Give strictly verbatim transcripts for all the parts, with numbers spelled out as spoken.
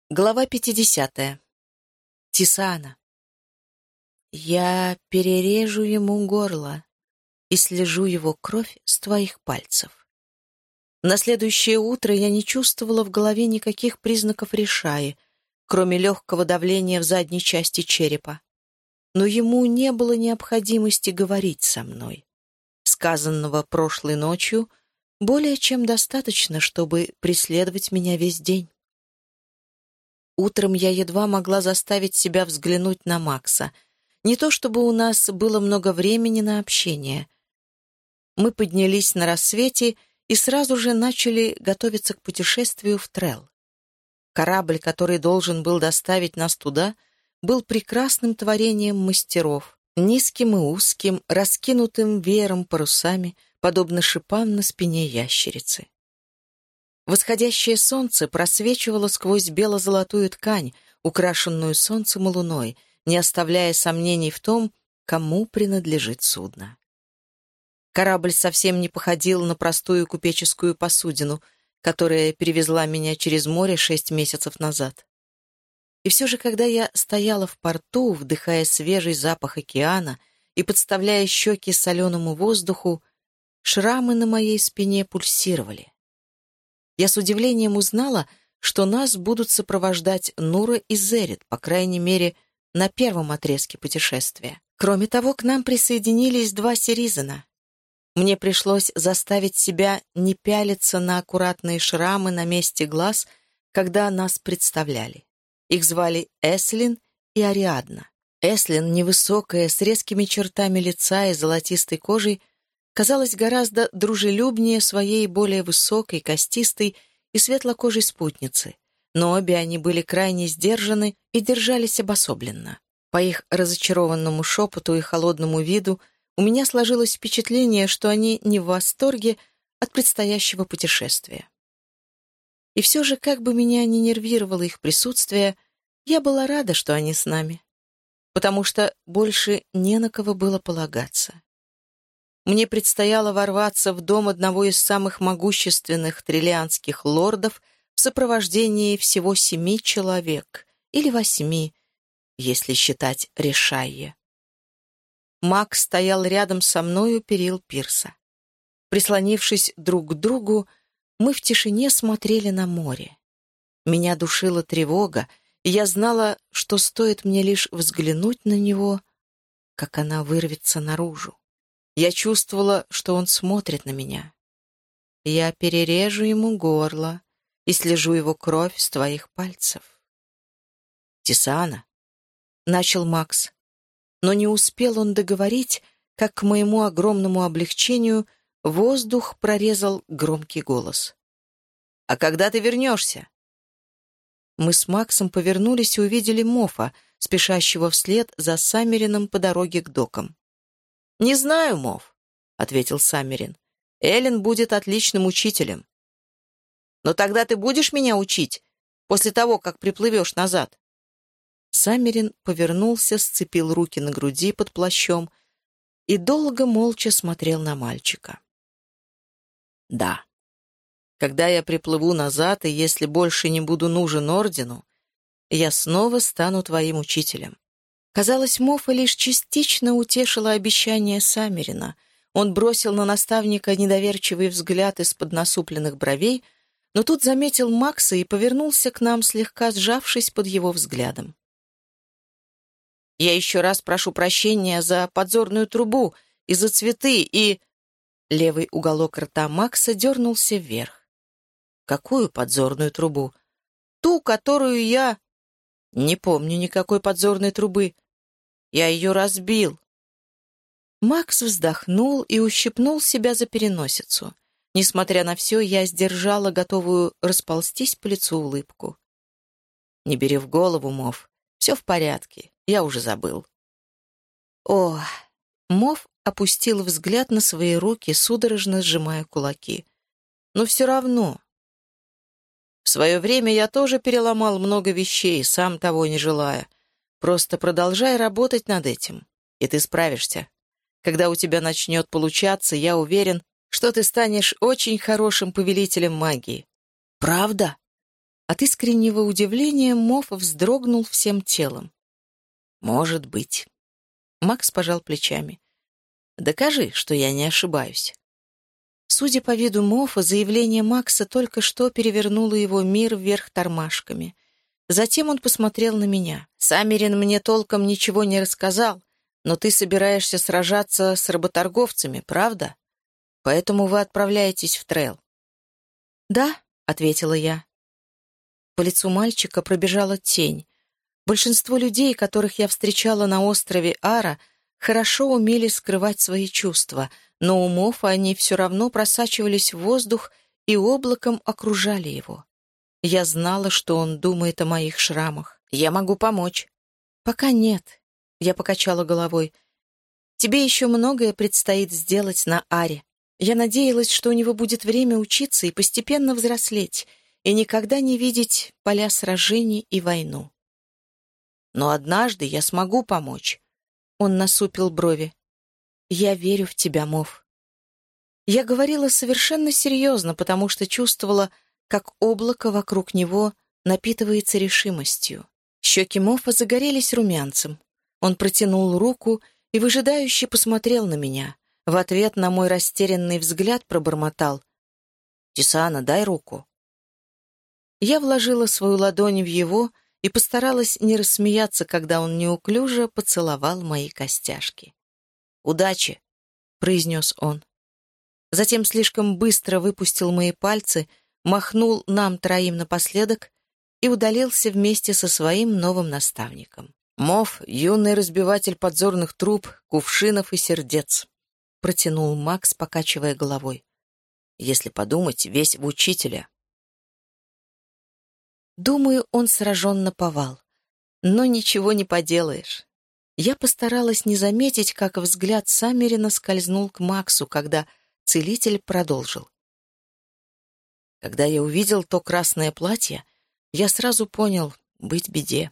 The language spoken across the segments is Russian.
Глава пятидесятая. Тисана. Я перережу ему горло и слежу его кровь с твоих пальцев. На следующее утро я не чувствовала в голове никаких признаков решаи, кроме легкого давления в задней части черепа. Но ему не было необходимости говорить со мной. Сказанного прошлой ночью более чем достаточно, чтобы преследовать меня весь день. Утром я едва могла заставить себя взглянуть на Макса. Не то чтобы у нас было много времени на общение. Мы поднялись на рассвете и сразу же начали готовиться к путешествию в Трелл. Корабль, который должен был доставить нас туда, был прекрасным творением мастеров, низким и узким, раскинутым веером парусами, подобно шипам на спине ящерицы. Восходящее солнце просвечивало сквозь бело-золотую ткань, украшенную солнцем и луной, не оставляя сомнений в том, кому принадлежит судно. Корабль совсем не походил на простую купеческую посудину, которая перевезла меня через море шесть месяцев назад. И все же, когда я стояла в порту, вдыхая свежий запах океана и подставляя щеки соленому воздуху, шрамы на моей спине пульсировали. Я с удивлением узнала, что нас будут сопровождать Нура и Зерит, по крайней мере, на первом отрезке путешествия. Кроме того, к нам присоединились два Сиризена. Мне пришлось заставить себя не пялиться на аккуратные шрамы на месте глаз, когда нас представляли. Их звали Эслин и Ариадна. Эслин, невысокая, с резкими чертами лица и золотистой кожей, казалась гораздо дружелюбнее своей более высокой, костистой и светлокожей спутницы, но обе они были крайне сдержаны и держались обособленно. По их разочарованному шепоту и холодному виду у меня сложилось впечатление, что они не в восторге от предстоящего путешествия. И все же, как бы меня ни нервировало их присутствие, я была рада, что они с нами, потому что больше не на кого было полагаться. Мне предстояло ворваться в дом одного из самых могущественных триллианских лордов в сопровождении всего семи человек, или восьми, если считать Решайе. Макс стоял рядом со мной у перил пирса. Прислонившись друг к другу, мы в тишине смотрели на море. Меня душила тревога, и я знала, что стоит мне лишь взглянуть на него, как она вырвется наружу. Я чувствовала, что он смотрит на меня. Я перережу ему горло и слежу его кровь с твоих пальцев. «Тисана», — начал Макс, но не успел он договорить, как к моему огромному облегчению воздух прорезал громкий голос. «А когда ты вернешься?» Мы с Максом повернулись и увидели Мофа, спешащего вслед за Саммерином по дороге к докам. «Не знаю, Мов», — ответил Саммерин. «Эллен будет отличным учителем». «Но тогда ты будешь меня учить после того, как приплывешь назад?» Саммерин повернулся, сцепил руки на груди под плащом и долго молча смотрел на мальчика. «Да. Когда я приплыву назад, и если больше не буду нужен ордену, я снова стану твоим учителем». Казалось, Мофа лишь частично утешило обещание Саммерина. Он бросил на наставника недоверчивый взгляд из-под насупленных бровей, но тут заметил Макса и повернулся к нам, слегка сжавшись под его взглядом. «Я еще раз прошу прощения за подзорную трубу и за цветы, и...» Левый уголок рта Макса дернулся вверх. «Какую подзорную трубу?» «Ту, которую я...» «Не помню никакой подзорной трубы. Я ее разбил». Макс вздохнул и ущипнул себя за переносицу. Несмотря на все, я сдержала готовую расползтись по лицу улыбку. «Не бери в голову, Мов. Все в порядке. Я уже забыл». «О!» Мов опустил взгляд на свои руки, судорожно сжимая кулаки. «Но все равно...» «В свое время я тоже переломал много вещей, сам того не желая. Просто продолжай работать над этим, и ты справишься. Когда у тебя начнет получаться, я уверен, что ты станешь очень хорошим повелителем магии». «Правда?» От искреннего удивления Мофф вздрогнул всем телом. «Может быть». Макс пожал плечами. «Докажи, что я не ошибаюсь». Судя по виду Моффа, заявление Макса только что перевернуло его мир вверх тормашками. Затем он посмотрел на меня. «Саммерин мне толком ничего не рассказал, но ты собираешься сражаться с работорговцами, правда? Поэтому вы отправляетесь в Трейл». «Да», — ответила я. По лицу мальчика пробежала тень. Большинство людей, которых я встречала на острове Ара, хорошо умели скрывать свои чувства, но у Моффа они все равно просачивались в воздух и облаком окружали его. Я знала, что он думает о моих шрамах. «Я могу помочь». «Пока нет», — я покачала головой. «Тебе еще многое предстоит сделать на Аре. Я надеялась, что у него будет время учиться и постепенно взрослеть, и никогда не видеть поля сражений и войну. Но однажды я смогу помочь». Он насупил брови. «Я верю в тебя, Мофф». Я говорила совершенно серьезно, потому что чувствовала, как облако вокруг него напитывается решимостью. Щеки Моффа загорелись румянцем. Он протянул руку и выжидающе посмотрел на меня. В ответ на мой растерянный взгляд пробормотал: «Тисана, дай руку». Я вложила свою ладонь в его и постаралась не рассмеяться, когда он неуклюже поцеловал мои костяшки. «Удачи!» — произнес он. Затем слишком быстро выпустил мои пальцы, махнул нам троим напоследок и удалился вместе со своим новым наставником. «Мофф — юный разбиватель подзорных труб, кувшинов и сердец», — протянул Макс, покачивая головой. «Если подумать, весь в учителя». Думаю, он сражен наповал. Но ничего не поделаешь. Я постаралась не заметить, как взгляд Саммерина скользнул к Максу, когда целитель продолжил. Когда я увидел то красное платье, я сразу понял — быть беде.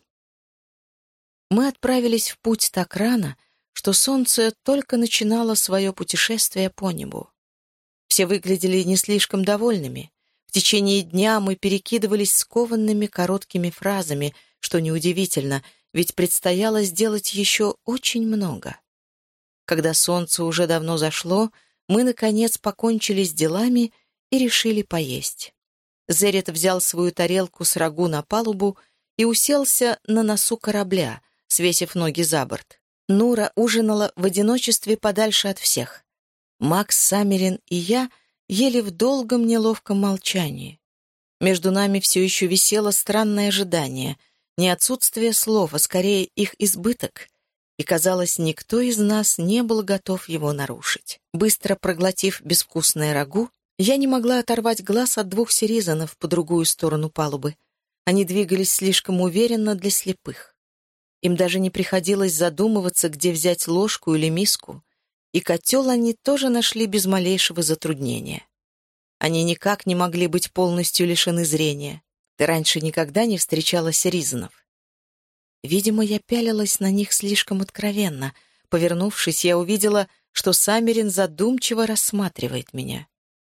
Мы отправились в путь так рано, что солнце только начинало свое путешествие по небу. Все выглядели не слишком довольными. В течение дня мы перекидывались скованными короткими фразами, что неудивительно, ведь предстояло сделать еще очень много. Когда солнце уже давно зашло, мы, наконец, покончили с делами и решили поесть. Зерет взял свою тарелку с рагу на палубу и уселся на носу корабля, свесив ноги за борт. Нура ужинала в одиночестве подальше от всех. Макс, Саммерин и я ели в долгом неловком молчании. Между нами все еще висело странное ожидание, не отсутствие слов, а скорее их избыток, и, казалось, никто из нас не был готов его нарушить. Быстро проглотив безвкусное рагу, я не могла оторвать глаз от двух сиризанов по другую сторону палубы. Они двигались слишком уверенно для слепых. Им даже не приходилось задумываться, где взять ложку или миску, и котел они тоже нашли без малейшего затруднения. Они никак не могли быть полностью лишены зрения. Ты раньше никогда не встречала сиризанов. Видимо, я пялилась на них слишком откровенно. Повернувшись, я увидела, что Саммерин задумчиво рассматривает меня.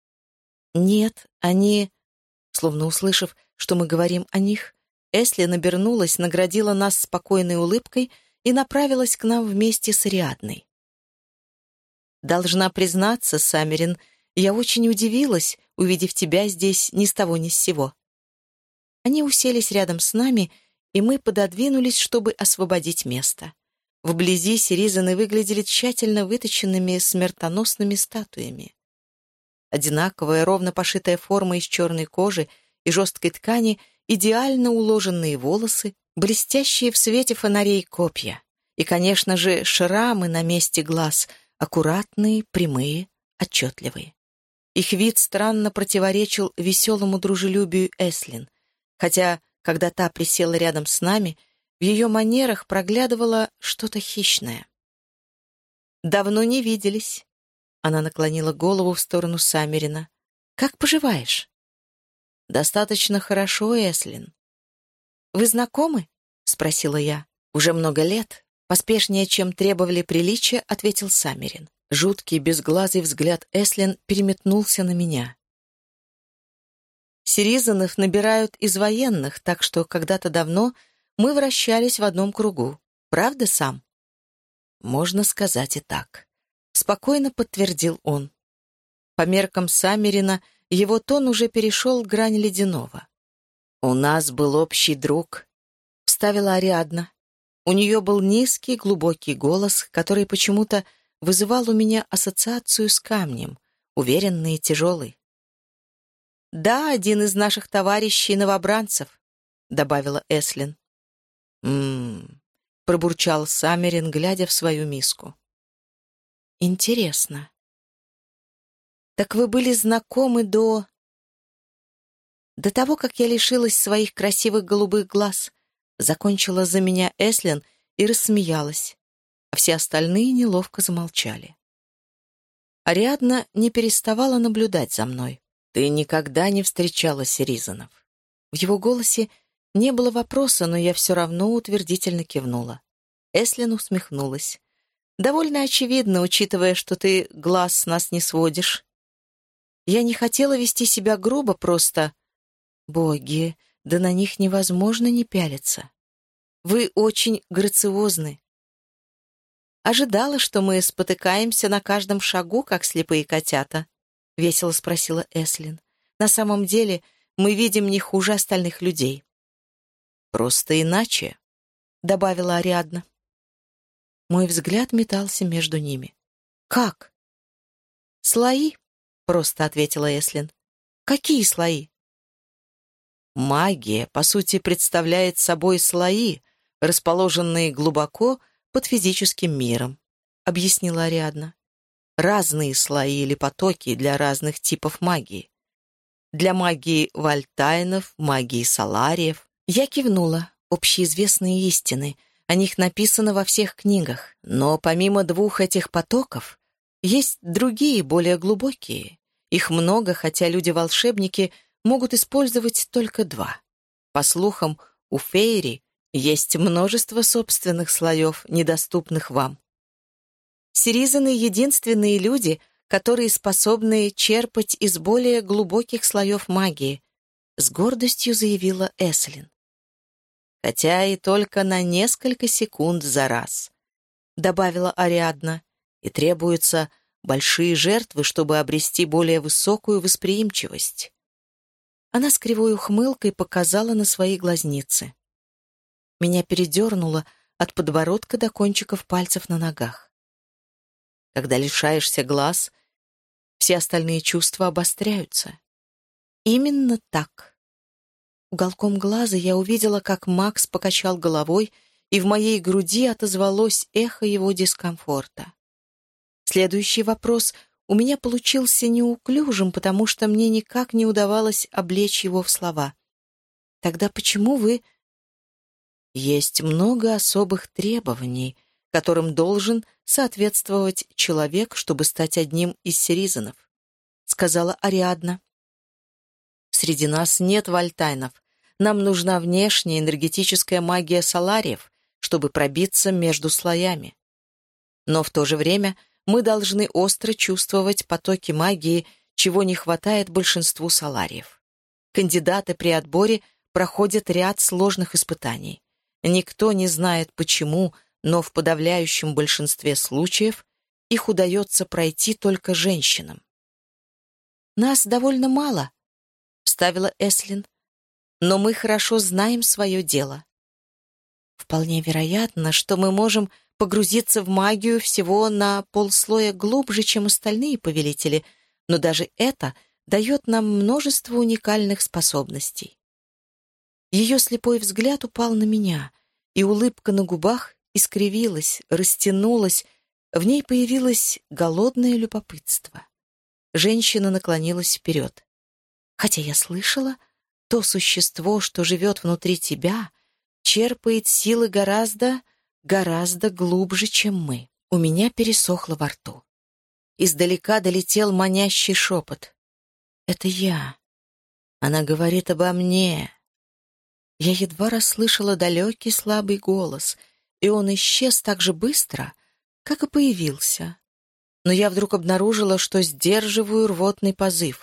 «Нет, они...» Словно услышав, что мы говорим о них, Эслин обернулась, наградила нас спокойной улыбкой и направилась к нам вместе с Ариадной. «Должна признаться, Саммерин, я очень удивилась, увидев тебя здесь ни с того ни с сего». Они уселись рядом с нами, и мы пододвинулись, чтобы освободить место. Вблизи сиризаны выглядели тщательно выточенными смертоносными статуями. Одинаковая, ровно пошитая форма из черной кожи и жесткой ткани, идеально уложенные волосы, блестящие в свете фонарей копья. И, конечно же, шрамы на месте глаз, аккуратные, прямые, отчетливые. Их вид странно противоречил веселому дружелюбию Эслин, хотя, когда та присела рядом с нами, в ее манерах проглядывало что-то хищное. «Давно не виделись». Она наклонила голову в сторону Саммерина. «Как поживаешь?» «Достаточно хорошо, Эслин». «Вы знакомы?» — спросила я. «Уже много лет». Поспешнее, чем требовали приличия, ответил Саммерин. Жуткий, безглазый взгляд Эслин переметнулся на меня. Сиризанов набирают из военных, так что когда-то давно мы вращались в одном кругу. Правда, Сам?» «Можно сказать и так», — спокойно подтвердил он. По меркам Саммерина его тон уже перешел грань ледяного. «У нас был общий друг», — вставила Ариадна. У нее был низкий, глубокий голос, который почему-то вызывал у меня ассоциацию с камнем, уверенный и тяжелый. «Да, один из наших товарищей-новобранцев», — добавила Эслин. «М-м-м», пробурчал Саммерин, глядя в свою миску. «Интересно. Так вы были знакомы до...» «До того, как я лишилась своих красивых голубых глаз», — закончила за меня Эслин и рассмеялась, а все остальные неловко замолчали. Ариадна не переставала наблюдать за мной. «Ты никогда не встречала Сиризанов?» В его голосе не было вопроса, но я все равно утвердительно кивнула. Эслин усмехнулась. «Довольно очевидно, учитывая, что ты глаз с нас не сводишь. Я не хотела вести себя грубо, просто... Боги, да на них невозможно не пялиться. Вы очень грациозны. Ожидала, что мы спотыкаемся на каждом шагу, как слепые котята?» — весело спросила Эслин. «На самом деле мы видим не хуже остальных людей». «Просто иначе», — добавила Ариадна. Мой взгляд метался между ними. «Как?» «Слои», — просто ответила Эслин. «Какие слои?» «Магия, по сути, представляет собой слои, расположенные глубоко под физическим миром», — объяснила Ариадна. «Разные слои или потоки для разных типов магии. Для магии вольтайнов, магии салариев». Я кивнула. Общеизвестные истины. О них написано во всех книгах. Но помимо двух этих потоков, есть другие, более глубокие. Их много, хотя люди-волшебники могут использовать только два. По слухам, у фейри есть множество собственных слоев, недоступных вам. Сиризаны — единственные люди, которые способны черпать из более глубоких слоев магии, с гордостью заявила Эслин. Хотя и только на несколько секунд за раз, добавила Ариадна, и требуются большие жертвы, чтобы обрести более высокую восприимчивость. Она с кривой ухмылкой показала на свои глазницы. Меня передернуло от подбородка до кончиков пальцев на ногах. Когда лишаешься глаз, все остальные чувства обостряются. Именно так. Уголком глаза я увидела, как Макс покачал головой, и в моей груди отозвалось эхо его дискомфорта. Следующий вопрос у меня получился неуклюжим, потому что мне никак не удавалось облечь его в слова. «Тогда почему вы...» «Есть много особых требований, которым должен соответствовать человек, чтобы стать одним из Сиризанов», — сказала Ариадна. «Среди нас нет вольтайнов. Нам нужна внешняя энергетическая магия салариев, чтобы пробиться между слоями. Но в то же время мы должны остро чувствовать потоки магии, чего не хватает большинству салариев. Кандидаты при отборе проходят ряд сложных испытаний. Никто не знает почему, но в подавляющем большинстве случаев их удается пройти только женщинам. «Нас довольно мало», — вставила Эслин, «но мы хорошо знаем свое дело. Вполне вероятно, что мы можем погрузиться в магию всего на полслоя глубже, чем остальные повелители, но даже это дает нам множество уникальных способностей». Ее слепой взгляд упал на меня, и улыбка на губах искривилась, растянулась, в ней появилось голодное любопытство. Женщина наклонилась вперед. «Хотя я слышала, то существо, что живет внутри тебя, черпает силы гораздо, гораздо глубже, чем мы». У меня пересохло во рту. Издалека долетел манящий шепот. «Это я. Она говорит обо мне». Я едва расслышала далекий слабый голос, и он исчез так же быстро, как и появился. Но я вдруг обнаружила, что сдерживаю рвотный позыв.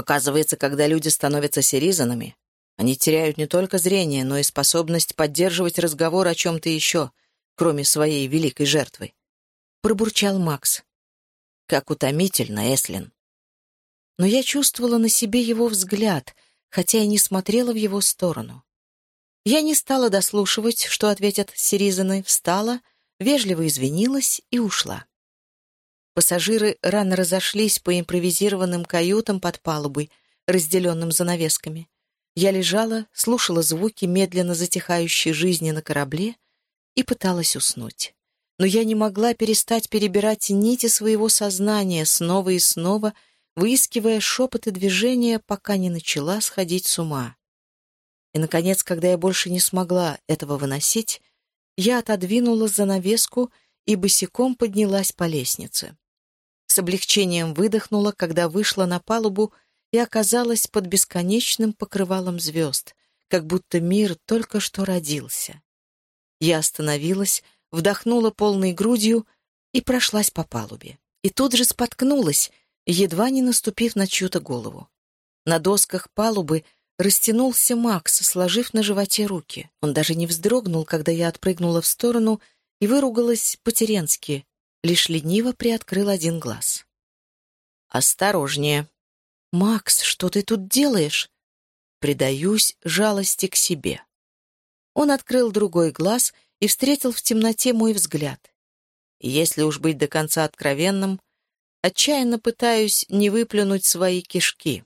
Оказывается, когда люди становятся сиризанами, они теряют не только зрение, но и способность поддерживать разговор о чем-то еще, кроме своей великой жертвы. Пробурчал Макс. Как утомительно, Эслин. Но я чувствовала на себе его взгляд, хотя и не смотрела в его сторону. Я не стала дослушивать, что ответят сиризаны, встала, вежливо извинилась и ушла. Пассажиры рано разошлись по импровизированным каютам под палубой, разделенным занавесками. Я лежала, слушала звуки медленно затихающей жизни на корабле и пыталась уснуть. Но я не могла перестать перебирать нити своего сознания снова и снова, выискивая шепот и движения, пока не начала сходить с ума. И, наконец, когда я больше не смогла этого выносить, я отодвинула занавеску и босиком поднялась по лестнице. С облегчением выдохнула, когда вышла на палубу и оказалась под бесконечным покрывалом звезд, как будто мир только что родился. Я остановилась, вдохнула полной грудью и прошлась по палубе. И тут же споткнулась, едва не наступив на чью-то голову. На досках палубы растянулся Макс, сложив на животе руки. Он даже не вздрогнул, когда я отпрыгнула в сторону и выругалась по-теренски, лишь лениво приоткрыл один глаз. «Осторожнее!» «Макс, что ты тут делаешь?» Предаюсь жалости к себе. Он открыл другой глаз и встретил в темноте мой взгляд. Если уж быть до конца откровенным, отчаянно пытаюсь не выплюнуть свои кишки.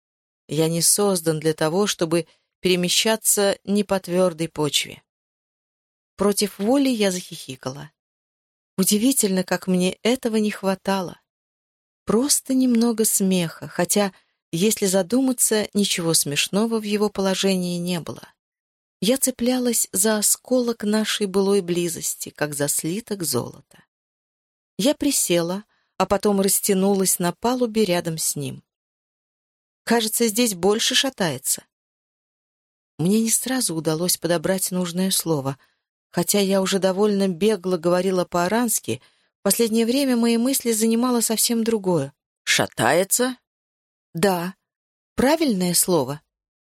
Я не создан для того, чтобы перемещаться не по твердой почве. Против воли я захихикала. Удивительно, как мне этого не хватало. Просто немного смеха, хотя, если задуматься, ничего смешного в его положении не было. Я цеплялась за осколок нашей былой близости, как за слиток золота. Я присела, а потом растянулась на палубе рядом с ним. Кажется, здесь больше шатается. Мне не сразу удалось подобрать нужное слово. Хотя я уже довольно бегло говорила по-арански, в последнее время мои мысли занимало совсем другое. «Шатается?» «Да. Правильное слово».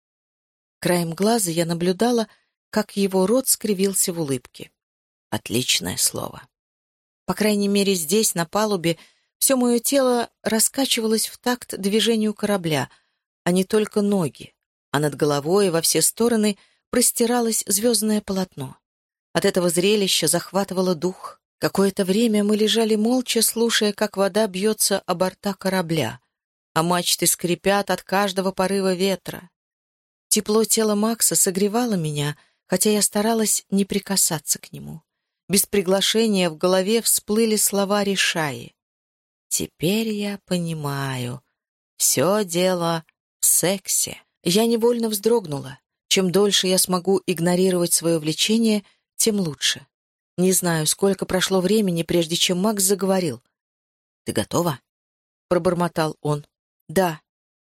Краем глаза я наблюдала, как его рот скривился в улыбке. «Отличное слово». По крайней мере, здесь, на палубе, все мое тело раскачивалось в такт движению корабля, а не только ноги, а над головой во все стороны простиралось звездное полотно. От этого зрелища захватывало дух. Какое-то время мы лежали молча, слушая, как вода бьется о борта корабля, а мачты скрипят от каждого порыва ветра. Тепло тела Макса согревало меня, хотя я старалась не прикасаться к нему. Без приглашения в голове всплыли слова Ришаи. «Теперь я понимаю. Все дело в сексе». Я невольно вздрогнула. Чем дольше я смогу игнорировать свое влечение, тем лучше. Не знаю, сколько прошло времени, прежде чем Макс заговорил. «Ты готова?» — пробормотал он. «Да».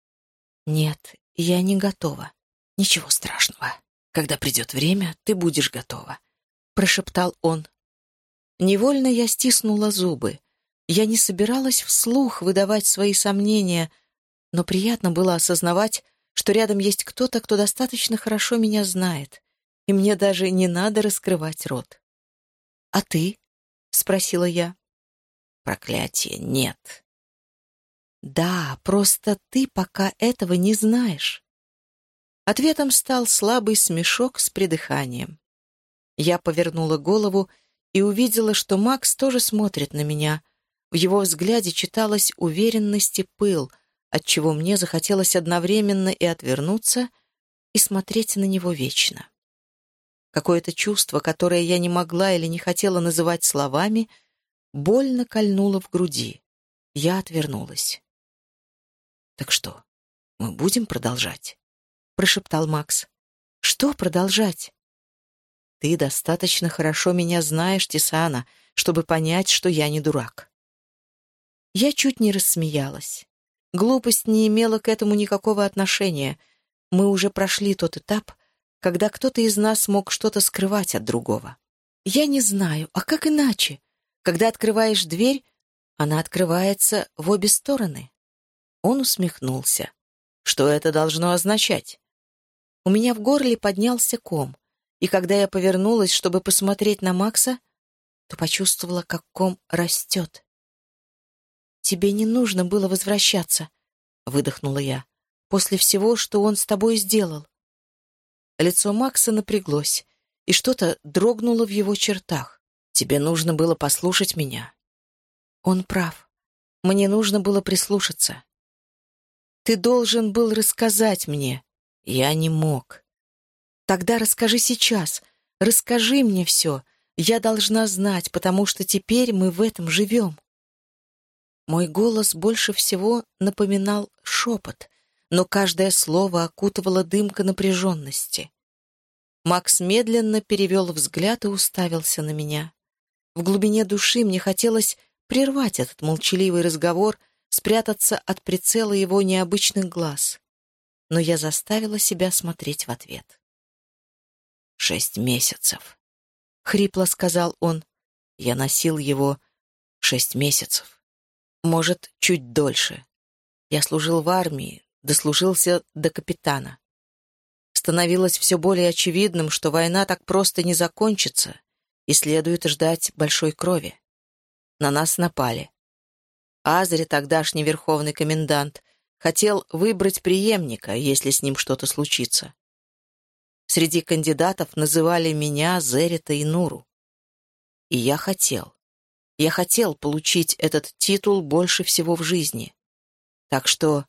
«Нет, я не готова. Ничего страшного. Когда придет время, ты будешь готова», — прошептал он. Невольно я стиснула зубы. Я не собиралась вслух выдавать свои сомнения, но приятно было осознавать, что рядом есть кто-то, кто достаточно хорошо меня знает, и мне даже не надо раскрывать рот. «А ты?» — спросила я. «Проклятие, нет». «Да, просто ты пока этого не знаешь». Ответом стал слабый смешок с придыханием. Я повернула голову и увидела, что Макс тоже смотрит на меня. В его взгляде читалась уверенность и пыл, отчего мне захотелось одновременно и отвернуться, и смотреть на него вечно. Какое-то чувство, которое я не могла или не хотела называть словами, больно кольнуло в груди. Я отвернулась. «Так что, мы будем продолжать?» — прошептал Макс. «Что продолжать?» «Ты достаточно хорошо меня знаешь, Тисана, чтобы понять, что я не дурак». Я чуть не рассмеялась. Глупость не имела к этому никакого отношения. Мы уже прошли тот этап, когда кто-то из нас мог что-то скрывать от другого. Я не знаю, а как иначе? Когда открываешь дверь, она открывается в обе стороны. Он усмехнулся. Что это должно означать? У меня в горле поднялся ком, и когда я повернулась, чтобы посмотреть на Макса, то почувствовала, как ком растет. «Тебе не нужно было возвращаться», — выдохнула я, «после всего, что он с тобой сделал». Лицо Макса напряглось, и что-то дрогнуло в его чертах. «Тебе нужно было послушать меня». Он прав. Мне нужно было прислушаться. Ты должен был рассказать мне. Я не мог. Тогда расскажи сейчас. Расскажи мне все. Я должна знать, потому что теперь мы в этом живем. Мой голос больше всего напоминал шепот, но каждое слово окутывало дымка напряженности. Макс медленно перевел взгляд и уставился на меня. В глубине души мне хотелось прервать этот молчаливый разговор, спрятаться от прицела его необычных глаз. Но я заставила себя смотреть в ответ. «Шесть месяцев», — хрипло сказал он. «Я носил его шесть месяцев. Может, чуть дольше. Я служил в армии, дослужился до капитана. Становилось все более очевидным, что война так просто не закончится, и следует ждать большой крови. На нас напали. Азри, тогдашний верховный комендант, хотел выбрать преемника, если с ним что-то случится. Среди кандидатов называли меня, Зерита и Нуру. И я хотел. Я хотел получить этот титул больше всего в жизни. Так что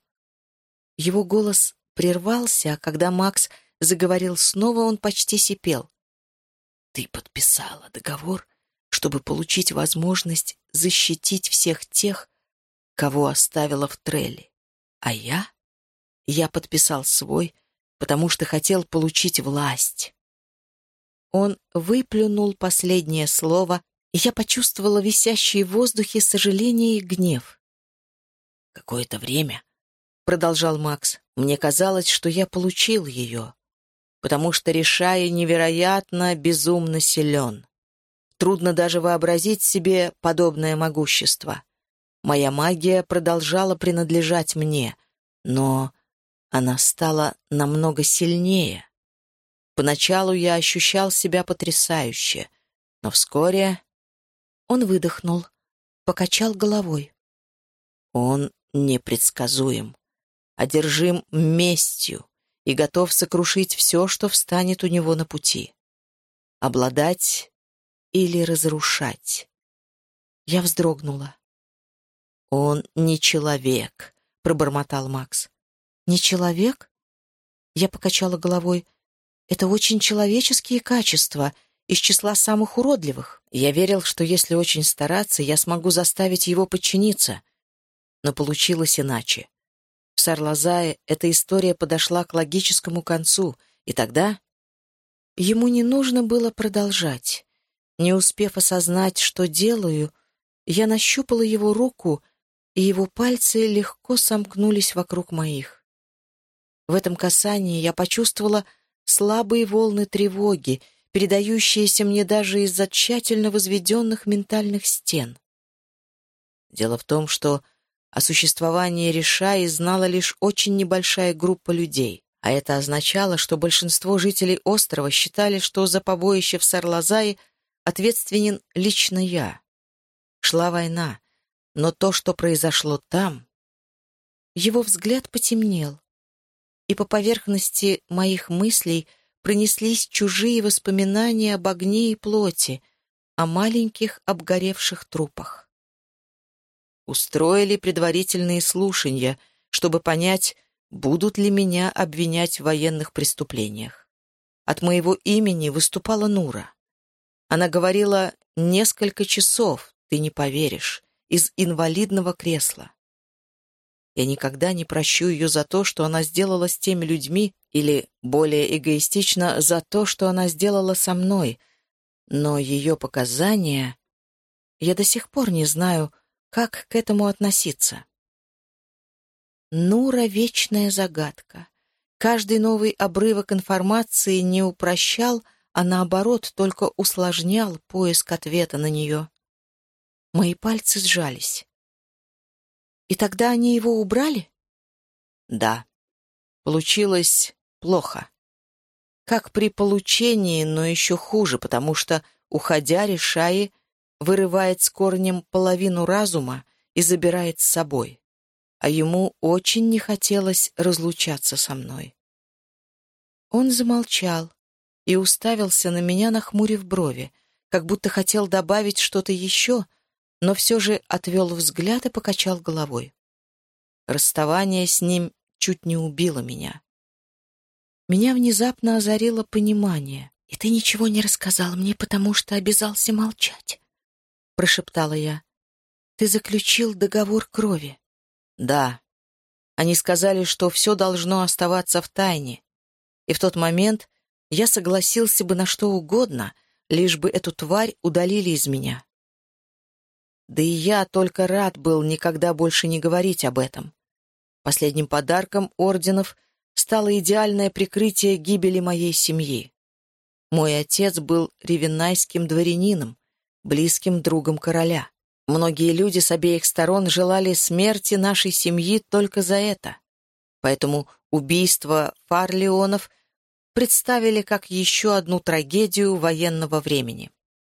его голос прервался, а когда Макс заговорил снова, он почти сипел. «Ты подписала договор, чтобы получить возможность защитить всех тех, кого оставила в Трелли. А я? Я подписал свой, потому что хотел получить власть». Он выплюнул последнее слово, и я почувствовала висящие в воздухе сожаление и гнев. «Какое-то время, — продолжал Макс, — мне казалось, что я получил ее, потому что Решая невероятно безумно силен. Трудно даже вообразить себе подобное могущество. Моя магия продолжала принадлежать мне, но она стала намного сильнее. Поначалу я ощущал себя потрясающе, но вскоре он выдохнул, покачал головой. Он непредсказуем, одержим местью и готов сокрушить все, что встанет у него на пути. Обладать или разрушать. Я вздрогнула. «Он не человек», — пробормотал Макс. «Не человек?» Я покачала головой. «Это очень человеческие качества, из числа самых уродливых. Я верил, что если очень стараться, я смогу заставить его подчиниться. Но получилось иначе. В Сарлазае эта история подошла к логическому концу, и тогда ему не нужно было продолжать. Не успев осознать, что делаю, я нащупала его руку, и его пальцы легко сомкнулись вокруг моих. В этом касании я почувствовала слабые волны тревоги, передающиеся мне даже из-за тщательно возведенных ментальных стен. Дело в том, что о существовании Решаи знала лишь очень небольшая группа людей, а это означало, что большинство жителей острова считали, что за побоище в Сарлазае ответственен лично я. Шла война, но то, что произошло там... Его взгляд потемнел, и по поверхности моих мыслей пронеслись чужие воспоминания об огне и плоти, о маленьких обгоревших трупах. Устроили предварительные слушания, чтобы понять, будут ли меня обвинять в военных преступлениях. От моего имени выступала Нура. Она говорила несколько часов, ты не поверишь, из инвалидного кресла. Я никогда не прощу ее за то, что она сделала с теми людьми, или, более эгоистично, за то, что она сделала со мной. Но ее показания... Я до сих пор не знаю, как к этому относиться. Нура — вечная загадка. Каждый новый обрывок информации не упрощал, а наоборот только усложнял поиск ответа на нее. Мои пальцы сжались. И тогда они его убрали? Да. Получилось плохо. Как при получении, но еще хуже, потому что, уходя, Ришаи вырывает с корнем половину разума и забирает с собой. А ему очень не хотелось разлучаться со мной. Он замолчал и уставился на меня, нахмурив брови, как будто хотел добавить что-то еще, но все же отвел взгляд и покачал головой. Расставание с ним чуть не убило меня. Меня внезапно озарило понимание. «И ты ничего не рассказал мне, потому что обязался молчать», — прошептала я. «Ты заключил договор крови». «Да. Они сказали, что все должно оставаться в тайне. И в тот момент я согласился бы на что угодно, лишь бы эту тварь удалили из меня. Да и я только рад был никогда больше не говорить об этом. Последним подарком орденов стало идеальное прикрытие гибели моей семьи. Мой отец был ревеннайским дворянином, близким другом короля. Многие люди с обеих сторон желали смерти нашей семьи только за это. Поэтому убийство Фарлеонов представили как еще одну трагедию военного времени.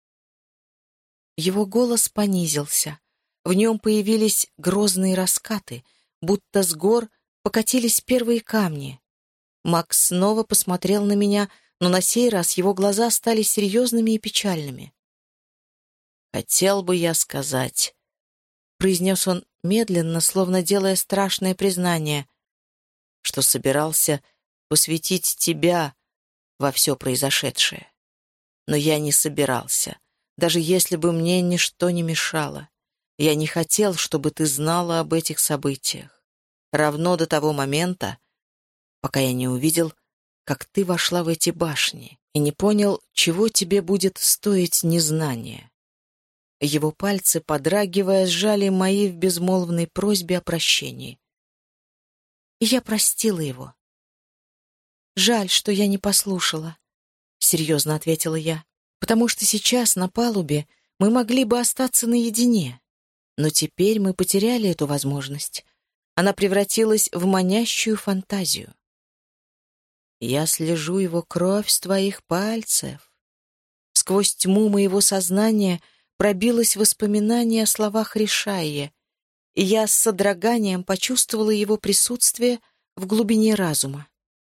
Его голос понизился. В нем появились грозные раскаты, будто с гор покатились первые камни. Макс снова посмотрел на меня, но на сей раз его глаза стали серьезными и печальными. «Хотел бы я сказать», — произнес он медленно, словно делая страшное признание, что собирался посвятить тебя во все произошедшее. Но я не собирался, даже если бы мне ничто не мешало. Я не хотел, чтобы ты знала об этих событиях. Равно до того момента, пока я не увидел, как ты вошла в эти башни, и не понял, чего тебе будет стоить незнание. Его пальцы, подрагивая, сжали мои в безмолвной просьбе о прощении. И я простила его. «Жаль, что я не послушала», — серьезно ответила я, «потому что сейчас на палубе мы могли бы остаться наедине. Но теперь мы потеряли эту возможность. Она превратилась в манящую фантазию. Я слежу его кровь с твоих пальцев. Сквозь тьму моего сознания пробилось воспоминание о словах Ришаи, и я с содроганием почувствовала его присутствие в глубине разума.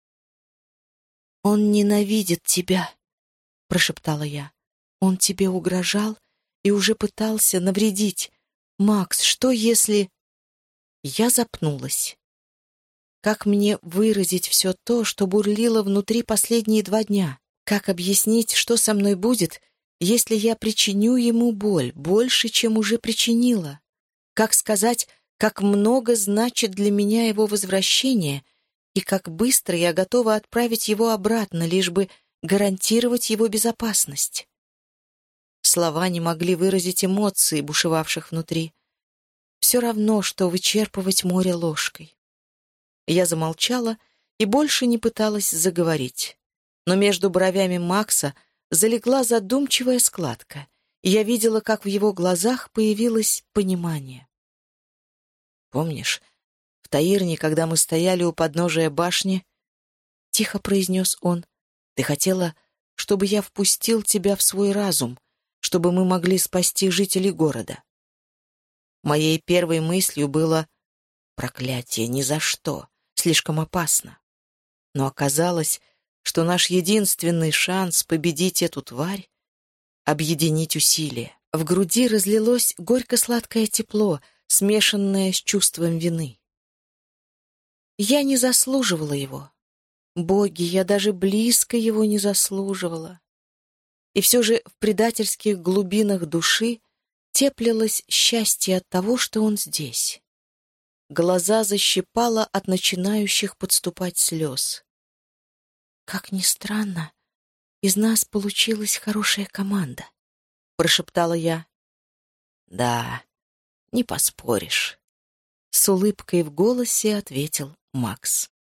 «Он ненавидит тебя», — прошептала я. «Он тебе угрожал и уже пытался навредить. Макс, что если...» Я запнулась. Как мне выразить все то, что бурлило внутри последние два дня? Как объяснить, что со мной будет, если я причиню ему боль, больше, чем уже причинила? Как сказать, как много значит для меня его возвращение и как быстро я готова отправить его обратно, лишь бы гарантировать его безопасность? Слова не могли выразить эмоции, бушевавших внутри. Все равно, что вычерпывать море ложкой. Я замолчала и больше не пыталась заговорить. Но между бровями Макса залегла задумчивая складка, и я видела, как в его глазах появилось понимание. «Помнишь, в Таирне, когда мы стояли у подножия башни, — тихо произнес он, — ты хотела, чтобы я впустил тебя в свой разум, чтобы мы могли спасти жителей города? Моей первой мыслью было: проклятие, ни за что, слишком опасно. Но оказалось, что наш единственный шанс победить эту тварь — объединить усилия. В груди разлилось горько-сладкое тепло, смешанное с чувством вины. Я не заслуживала его. Боги, я даже близко его не заслуживала. И все же в предательских глубинах души теплилось счастье от того, что он здесь. Глаза защипало от начинающих подступать слез. «Как ни странно, из нас получилась хорошая команда», — прошептала я. «Да, не поспоришь», — с улыбкой в голосе ответил Макс.